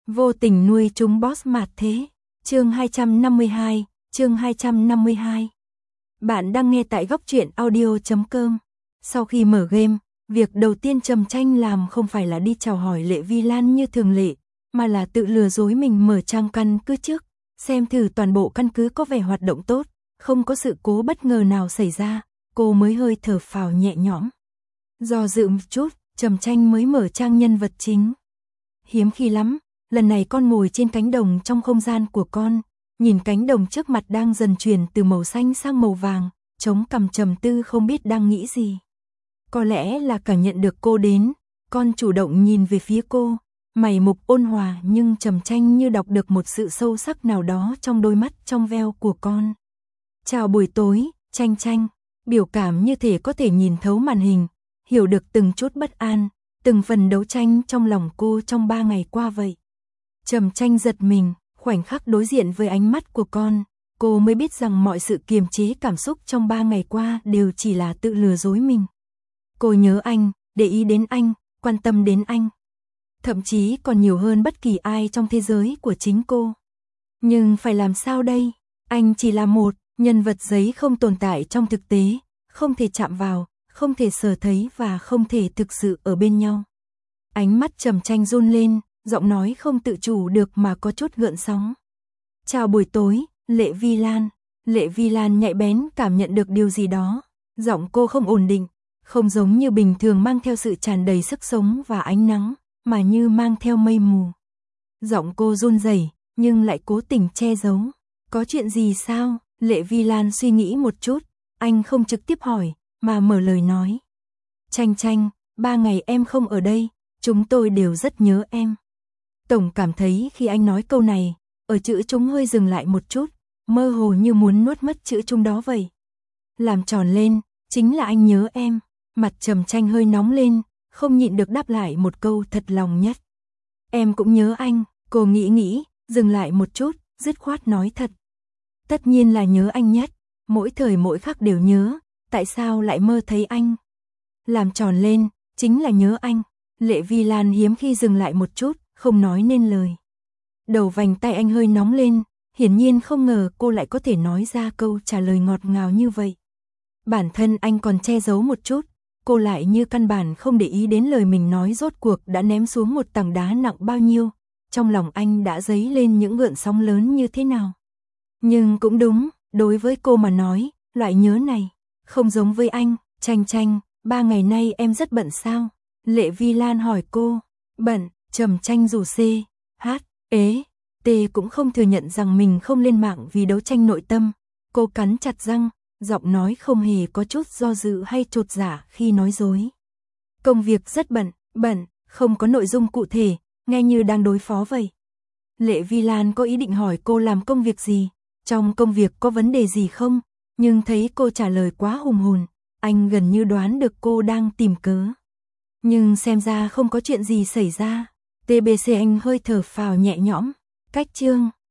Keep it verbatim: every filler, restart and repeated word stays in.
Vô tình nuôi chúng boss mạt thế. Chương hai trăm năm mươi hai, chương hai trăm năm mươi hai. Bạn đang nghe tại góc truyện audio chấm com. Sau khi mở game, việc đầu tiên Trầm Tranh làm không phải là đi chào hỏi Lệ Vi Lan như thường lệ, mà là tự lừa dối mình mở trang căn cứ trước, xem thử toàn bộ căn cứ có vẻ hoạt động tốt, không có sự cố bất ngờ nào xảy ra, cô mới hơi thở phào nhẹ nhõm. Do dự một chút, Trầm Tranh mới mở trang nhân vật chính. Hiếm khi lắm, lần này con ngồi trên cánh đồng trong không gian của con, nhìn cánh đồng trước mặt đang dần chuyển từ màu xanh sang màu vàng, chống cằm trầm tư không biết đang nghĩ gì. Có lẽ là cảm nhận được cô đến, con chủ động nhìn về phía cô, mày mục ôn hòa nhưng Trầm Tranh như đọc được một sự sâu sắc nào đó trong đôi mắt trong veo của con. Chào buổi tối, Tranh Tranh, biểu cảm như thể có thể nhìn thấu màn hình, hiểu được từng chút bất an, từng phần đấu tranh trong lòng cô trong ba ngày qua vậy. Trầm Tranh giật mình, khoảnh khắc đối diện với ánh mắt của con, cô mới biết rằng mọi sự kiềm chế cảm xúc trong ba ngày qua đều chỉ là tự lừa dối mình. Cô nhớ anh, để ý đến anh, quan tâm đến anh. Thậm chí còn nhiều hơn bất kỳ ai trong thế giới của chính cô. Nhưng phải làm sao đây? Anh chỉ là một nhân vật giấy không tồn tại trong thực tế, không thể chạm vào, không thể sờ thấy và không thể thực sự ở bên nhau. Ánh mắt Trầm Tranh run lên, giọng nói không tự chủ được mà có chút gợn sóng. Chào buổi tối, Lệ Vi Lan. Lệ Vi Lan nhạy bén cảm nhận được điều gì đó. Giọng cô không ổn định, không giống như bình thường mang theo sự tràn đầy sức sống và ánh nắng, mà như mang theo mây mù. Giọng cô run rẩy, nhưng lại cố tình che giấu. Có chuyện gì sao? Lệ Vi Lan suy nghĩ một chút, anh không trực tiếp hỏi, mà mở lời nói. Tranh Tranh, ba ngày em không ở đây, chúng tôi đều rất nhớ em. Tổng cảm thấy khi anh nói câu này, ở chữ chúng hơi dừng lại một chút, mơ hồ như muốn nuốt mất chữ chúng đó vậy. Làm tròn lên, chính là anh nhớ em. Mặt Trầm Tranh hơi nóng lên, không nhịn được đáp lại một câu thật lòng nhất. Em cũng nhớ anh, cô nghĩ nghĩ, dừng lại một chút, dứt khoát nói thật. Tất nhiên là nhớ anh nhất, mỗi thời mỗi khắc đều nhớ, tại sao lại mơ thấy anh? Làm tròn lên, chính là nhớ anh. Lệ Vi Lan hiếm khi dừng lại một chút, không nói nên lời. Đầu vành tay anh hơi nóng lên, hiển nhiên không ngờ cô lại có thể nói ra câu trả lời ngọt ngào như vậy. Bản thân anh còn che giấu một chút, cô lại như căn bản không để ý đến lời mình nói rốt cuộc đã ném xuống một tảng đá nặng bao nhiêu, trong lòng anh đã dấy lên những gợn sóng lớn như thế nào. Nhưng cũng đúng, đối với cô mà nói, loại nhớ này, không giống với anh. Tranh Tranh, ba ngày nay em rất bận sao? Lệ Vi Lan hỏi cô. Bận. Trầm Tranh dù C, H, ế, T cũng không thừa nhận rằng mình không lên mạng vì đấu tranh nội tâm. Cô cắn chặt răng, giọng nói không hề có chút do dự hay chột dạ khi nói dối. Công việc rất bận, bận, không có nội dung cụ thể, nghe như đang đối phó vậy. Lệ Vi Lan có ý định hỏi cô làm công việc gì, trong công việc có vấn đề gì không, nhưng thấy cô trả lời quá hùng hồn, anh gần như đoán được cô đang tìm cớ. Nhưng xem ra không có chuyện gì xảy ra. tê bê xê anh hơi thở phào nhẹ nhõm. Cách chương